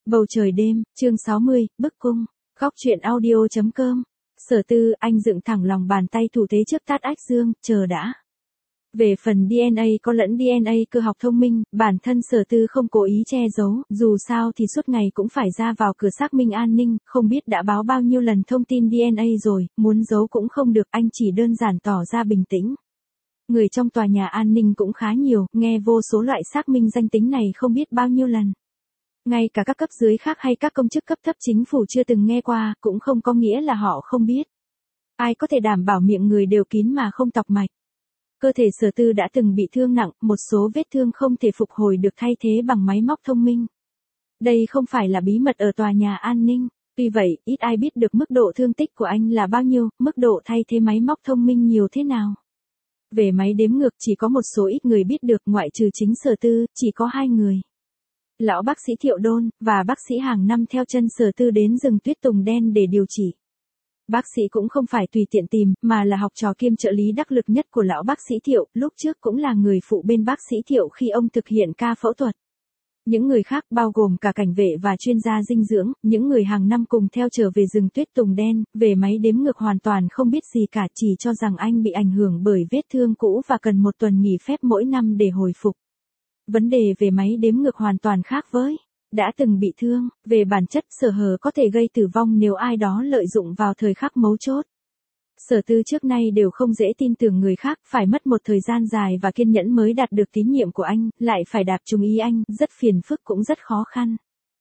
Bầu trời đêm, chương 60, bức cung, góc truyện audio.com. Sở Tư, anh dựng thẳng lòng bàn tay thủ thế trước Tát Ách Dương, chờ đã. Về phần DNA có lẫn DNA cơ học thông minh, bản thân Sở Tư không cố ý che giấu, dù sao thì suốt ngày cũng phải ra vào cửa xác minh an ninh, không biết đã báo bao nhiêu lần thông tin DNA rồi, muốn giấu cũng không được, anh chỉ đơn giản tỏ ra bình tĩnh. Người trong tòa nhà an ninh cũng khá nhiều, nghe vô số loại xác minh danh tính này không biết bao nhiêu lần. Ngay cả các cấp dưới khác hay các công chức cấp thấp chính phủ chưa từng nghe qua, cũng không có nghĩa là họ không biết. Ai có thể đảm bảo miệng người đều kín mà không tọc mạch. Cơ thể Sở Tư đã từng bị thương nặng, một số vết thương không thể phục hồi được thay thế bằng máy móc thông minh. Đây không phải là bí mật ở tòa nhà an ninh, tuy vậy, ít ai biết được mức độ thương tích của anh là bao nhiêu, mức độ thay thế máy móc thông minh nhiều thế nào. Về máy đếm ngược chỉ có một số ít người biết được, ngoại trừ chính Sở Tư, chỉ có 2 người. Lão bác sĩ Thiệu Đôn, và bác sĩ hàng năm theo chân Sở Tư đến rừng tuyết tùng đen để điều trị. Bác sĩ cũng không phải tùy tiện tìm, mà là học trò kiêm trợ lý đắc lực nhất của lão bác sĩ Thiệu, lúc trước cũng là người phụ bên bác sĩ Thiệu khi ông thực hiện ca phẫu thuật. Những người khác bao gồm cả cảnh vệ và chuyên gia dinh dưỡng, những người hàng năm cùng theo trở về rừng tuyết tùng đen, về máy đếm ngược hoàn toàn không biết gì cả, chỉ cho rằng anh bị ảnh hưởng bởi vết thương cũ và cần một tuần nghỉ phép mỗi năm để hồi phục. Vấn đề về máy đếm ngược hoàn toàn khác với đã từng bị thương, về bản chất sở hở có thể gây tử vong nếu ai đó lợi dụng vào thời khắc mấu chốt. Sở Tư trước nay đều không dễ tin tưởng người khác, phải mất một thời gian dài và kiên nhẫn mới đạt được tín nhiệm của anh, lại phải đạp trúng ý anh, rất phiền phức cũng rất khó khăn.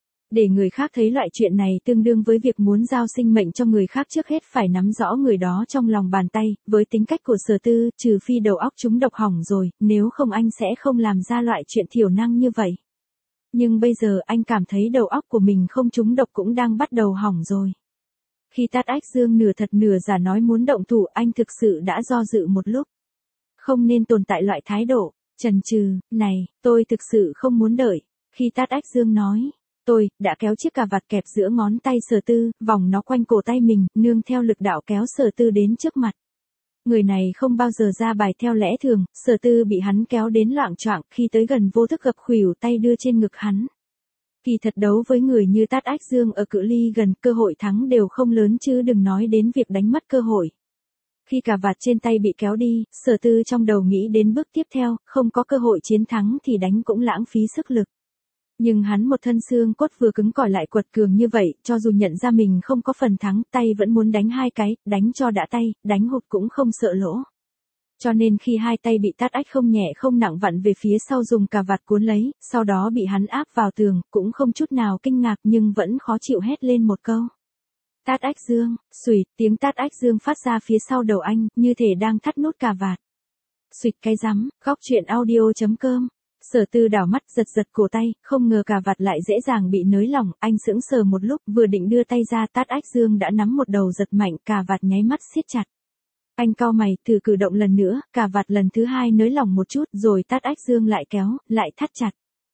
Để người khác thấy loại chuyện này tương đương với việc muốn giao sinh mệnh cho người khác, trước hết phải nắm rõ người đó trong lòng bàn tay, với tính cách của Sở Tư, trừ phi đầu óc chúng độc hỏng rồi, nếu không anh sẽ không làm ra loại chuyện thiểu năng như vậy. Nhưng bây giờ anh cảm thấy đầu óc của mình không trúng độc cũng đang bắt đầu hỏng rồi. Khi Tát Ách Dương nửa thật nửa giả nói muốn động thủ, anh thực sự đã do dự một lúc. Không nên tồn tại loại thái độ chần chừ này, tôi thực sự không muốn đợi. Khi Tát Ách Dương nói, tôi đã kéo chiếc cà vạt kẹp giữa ngón tay Sở Tư, vòng nó quanh cổ tay mình, nương theo lực đạo kéo Sở Tư đến trước mặt. Người này không bao giờ ra bài theo lẽ thường, Sở Tư bị hắn kéo đến loạng choạng, khi tới gần vô thức gập khuỷu tay đưa trên ngực hắn. Kỳ thật đấu với người như Tát Ách Dương ở cự ly gần, cơ hội thắng đều không lớn chứ đừng nói đến việc đánh mất cơ hội. Khi cà vạt trên tay bị kéo đi, Sở Tư trong đầu nghĩ đến bước tiếp theo, không có cơ hội chiến thắng thì đánh cũng lãng phí sức lực. Nhưng hắn một thân xương cốt vừa cứng cỏi lại quật cường như vậy, cho dù nhận ra mình không có phần thắng, tay vẫn muốn đánh 2 cái, đánh cho đã tay, đánh hụt cũng không sợ lỗ. Cho nên khi 2 tay bị Tát Ách không nhẹ không nặng vặn về phía sau dùng cà vạt cuốn lấy, sau đó bị hắn áp vào tường, cũng không chút nào kinh ngạc nhưng vẫn khó chịu hét lên một câu. Tát Ách Dương, xùi, tiếng Tát Ách Dương phát ra phía sau đầu anh, như thể đang thắt nút cà vạt. Xuyệt cái rắm, góc truyện audio.com. Sở Tư đảo mắt giật giật cổ tay, không ngờ cà vạt lại dễ dàng bị nới lỏng, anh sững sờ một lúc, vừa định đưa tay ra, Tát Ách Dương đã nắm một đầu giật mạnh, cà vạt nháy mắt siết chặt. Anh cau mày, thử cử động lần nữa, cà vạt lần thứ 2 nới lỏng một chút, rồi Tát Ách Dương lại kéo, lại thắt chặt.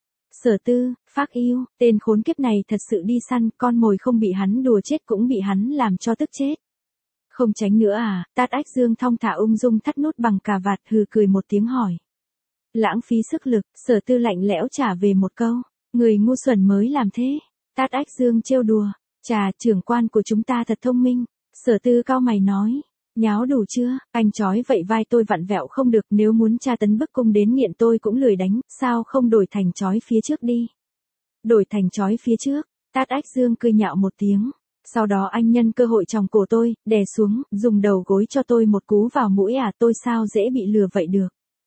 Sở Tư, phác yêu, tên khốn kiếp này thật sự đi săn, con mồi không bị hắn đùa chết cũng bị hắn làm cho tức chết. Không tránh nữa à? Tát Ách Dương thong thả ung dung thắt nút bằng cà vạt, hừ cười một tiếng hỏi. Lãng phí sức lực, Sở Tư lạnh lẽo trả về một câu, người ngu xuẩn mới làm thế. Tát Ách Dương trêu đùa, chà, trưởng quan của chúng ta thật thông minh. Sở Tư cau mày nói, nháo đủ chưa, anh chói vậy vai tôi vặn vẹo không được, nếu muốn tra tấn bức cung đến nghiện tôi cũng lười đánh, sao không đổi thành chói phía trước đi. Đổi thành chói phía trước, Tát Ách Dương cười nhạo một tiếng. Sau đó anh nhân cơ hội chòng cổ tôi, đè xuống, dùng đầu gối cho tôi một cú vào mũi à, tôi sao dễ bị lừa vậy được.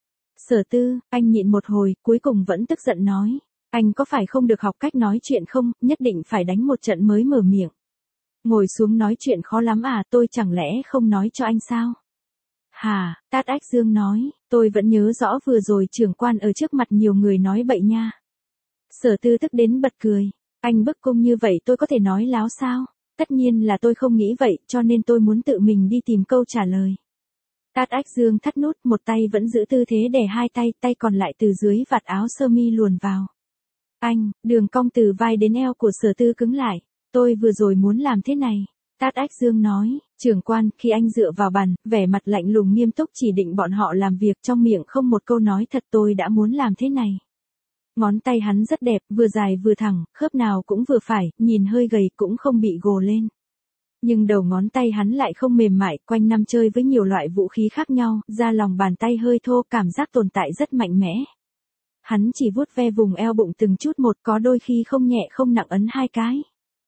Sở Tư, anh nhịn một hồi, cuối cùng vẫn tức giận nói. Anh có phải không được học cách nói chuyện không, nhất định phải đánh một trận mới mở miệng. Ngồi xuống nói chuyện khó lắm à, tôi chẳng lẽ không nói cho anh sao? Hà, Tát Ách Dương nói, tôi vẫn nhớ rõ vừa rồi trưởng quan ở trước mặt nhiều người nói bậy nha. Sở Tư tức đến bật cười, anh bức cung như vậy tôi có thể nói láo sao? Tất nhiên là tôi không nghĩ vậy, cho nên tôi muốn tự mình đi tìm câu trả lời. Tát Ách Dương thắt nút, một tay vẫn giữ tư thế đè 2 tay, tay còn lại từ dưới vạt áo sơ mi luồn vào. Anh, đường cong từ vai đến eo của Sở Tư cứng lại. Tôi vừa rồi muốn làm thế này. Tát Ách Dương nói, trưởng quan, khi anh dựa vào bàn, vẻ mặt lạnh lùng nghiêm túc chỉ định bọn họ làm việc, trong miệng không một câu nói thật, tôi đã muốn làm thế này. Ngón tay hắn rất đẹp, vừa dài vừa thẳng, khớp nào cũng vừa phải, nhìn hơi gầy cũng không bị gồ lên. Nhưng đầu ngón tay hắn lại không mềm mại, quanh năm chơi với nhiều loại vũ khí khác nhau, da lòng bàn tay hơi thô, cảm giác tồn tại rất mạnh mẽ. Hắn chỉ vuốt ve vùng eo bụng từng chút một, có đôi khi không nhẹ không nặng ấn 2 cái.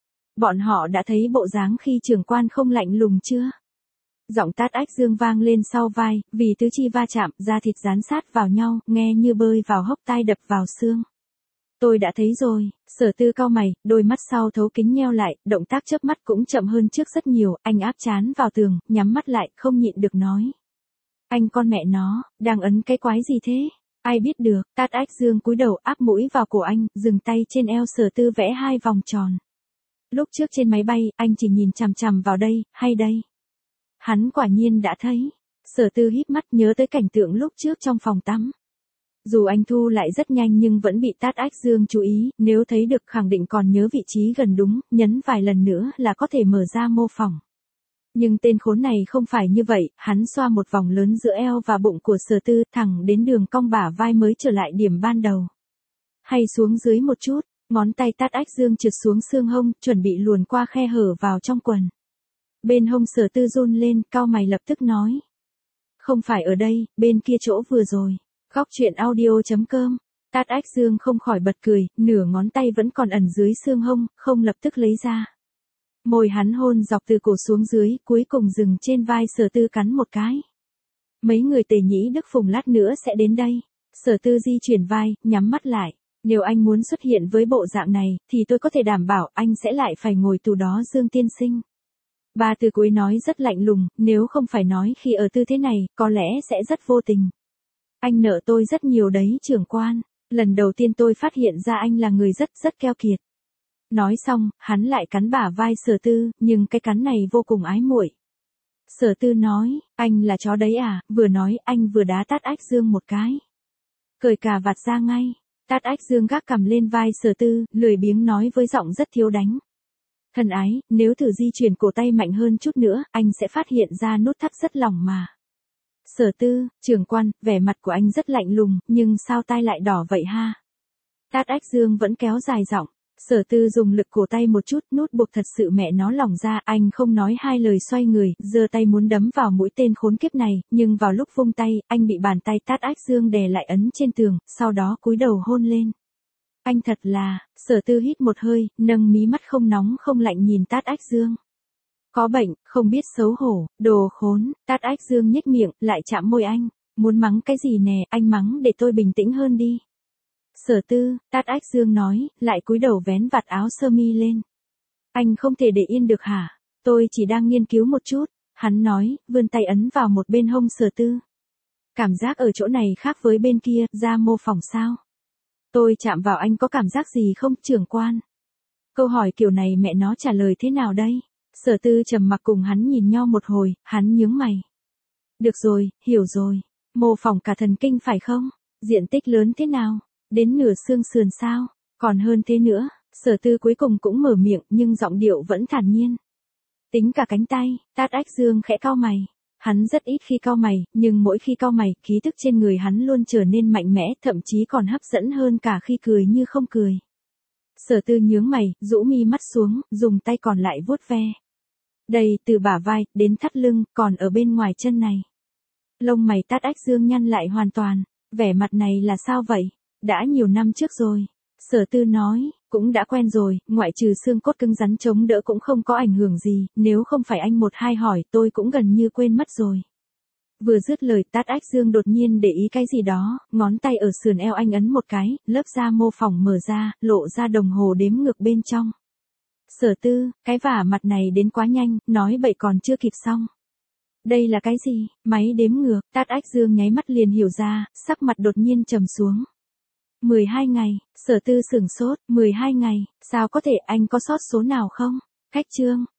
Bọn họ đã thấy bộ dáng khi trưởng quan không lạnh lùng chưa? Giọng Tát Ách Dương vang lên sau vai, vì tứ chi va chạm, da thịt dán sát vào nhau, nghe như bơi vào hốc tai đập vào xương. Tôi đã thấy rồi, Sở Tư cau mày, đôi mắt sau thấu kính nheo lại, động tác chớp mắt cũng chậm hơn trước rất nhiều, anh áp trán vào tường, nhắm mắt lại, không nhịn được nói. Anh con mẹ nó, đang ấn cái quái gì thế? Ai biết được, Tát Ách Dương cúi đầu áp mũi vào cổ anh, dừng tay trên eo Sở Tư vẽ 2 vòng tròn. Lúc trước trên máy bay, anh chỉ nhìn chằm chằm vào đây, hay đây? Hắn quả nhiên đã thấy. Sở Tư híp mắt nhớ tới cảnh tượng lúc trước trong phòng tắm. Dù anh thu lại rất nhanh nhưng vẫn bị Tát Ách Dương chú ý, nếu thấy được khẳng định còn nhớ vị trí gần đúng, nhấn vài lần nữa là có thể mở ra mô phỏng. Nhưng tên khốn này không phải như vậy, hắn xoa một vòng lớn giữa eo và bụng của Sở Tư, thẳng đến đường cong bả vai mới trở lại điểm ban đầu. Hay xuống dưới một chút, ngón tay Tát Ách Dương trượt xuống xương hông, chuẩn bị luồn qua khe hở vào trong quần. Bên hông Sở Tư run lên, cau mày lập tức nói. Không phải ở đây, bên kia chỗ vừa rồi. Góc truyện audio.com. Tát Ách Dương không khỏi bật cười, nửa ngón tay vẫn còn ẩn dưới xương hông, không lập tức lấy ra. Môi hắn hôn dọc từ cổ xuống dưới, cuối cùng dừng trên vai Sở Tư cắn một cái. Mấy người Tề Nhĩ Đức Phùng lát nữa sẽ đến đây. Sở Tư di chuyển vai, nhắm mắt lại. Nếu anh muốn xuất hiện với bộ dạng này, thì tôi có thể đảm bảo anh sẽ lại phải ngồi tù đó Dương tiên sinh. Ba từ cuối nói rất lạnh lùng, nếu không phải nói khi ở tư thế này, có lẽ sẽ rất vô tình. Anh nợ tôi rất nhiều đấy trưởng quan, lần đầu tiên tôi phát hiện ra anh là người rất keo kiệt. Nói xong, hắn lại cắn bả vai Sở Tư, nhưng cái cắn này vô cùng ái muội. Sở Tư nói, anh là chó đấy à, vừa nói anh vừa đá Tát Ách Dương một cái. Cởi cà vạt ra ngay, Tát Ách Dương gác cằm lên vai Sở Tư, lười biếng nói với giọng rất thiếu đánh. Thân ái, nếu thử di chuyển cổ tay mạnh hơn chút nữa, anh sẽ phát hiện ra nút thắt rất lỏng mà. Sở Tư, trưởng quan, vẻ mặt của anh rất lạnh lùng, nhưng sao tai lại đỏ vậy ha? Tát Ách Dương vẫn kéo dài giọng. Sở Tư dùng lực cổ tay một chút, nút buộc thật sự mẹ nó lỏng ra, anh không nói hai lời xoay người, giơ tay muốn đấm vào mũi tên khốn kiếp này, nhưng vào lúc vung tay, anh bị bàn tay Tát Ách Dương đè lại ấn trên tường, sau đó cúi đầu hôn lên. Anh thật là, Sở Tư hít một hơi, nâng mí mắt không nóng không lạnh nhìn Tát Ách Dương. Có bệnh, không biết xấu hổ, đồ khốn, Tát Ách Dương nhếch miệng, lại chạm môi anh. Muốn mắng cái gì nè, anh mắng để tôi bình tĩnh hơn đi. Sở Tư, Tát Ách Dương nói, lại cúi đầu vén vạt áo sơ mi lên. Anh không thể để yên được hả? Tôi chỉ đang nghiên cứu một chút, hắn nói, vươn tay ấn vào một bên hông Sở Tư. Cảm giác ở chỗ này khác với bên kia, ra mô phỏng sao? Tôi chạm vào anh có cảm giác gì không, trưởng quan? Câu hỏi kiểu này mẹ nó trả lời thế nào đây? Sở Tư trầm mặc cùng hắn nhìn nhau một hồi, hắn nhướng mày. Được rồi, hiểu rồi. Mô phỏng cả thần kinh phải không? Diện tích lớn thế nào? Đến nửa xương sườn sao? Còn hơn thế nữa. Sở Tư cuối cùng cũng mở miệng nhưng giọng điệu vẫn thản nhiên. Tính cả cánh tay, Tát Ách Dương khẽ cau mày. Hắn rất ít khi cau mày, nhưng mỗi khi cau mày, khí tức trên người hắn luôn trở nên mạnh mẽ, thậm chí còn hấp dẫn hơn cả khi cười như không cười. Sở Tư nhướng mày, rũ mi mắt xuống, dùng tay còn lại vuốt ve. Đây, từ bả vai, đến thắt lưng, còn ở bên ngoài chân này. Lông mày Tát Ách Dương nhăn lại hoàn toàn. Vẻ mặt này là sao vậy? Đã nhiều năm trước rồi. Sở Tư nói, cũng đã quen rồi, ngoại trừ xương cốt cứng rắn chống đỡ cũng không có ảnh hưởng gì, nếu không phải anh một hai hỏi tôi cũng gần như quên mất rồi. Vừa dứt lời Tát Ách Dương đột nhiên để ý cái gì đó, ngón tay ở sườn eo anh ấn một cái, lớp da mô phỏng mở ra, lộ ra đồng hồ đếm ngược bên trong. Sở Tư, cái vả mặt này đến quá nhanh, nói bậy còn chưa kịp xong. Đây là cái gì? Máy đếm ngược, Tát Ách Dương nháy mắt liền hiểu ra, sắc mặt đột nhiên trầm xuống. 12 ngày, Sở Tư sửng sốt, 12 ngày, sao có thể anh có sót số nào không? Khách trương,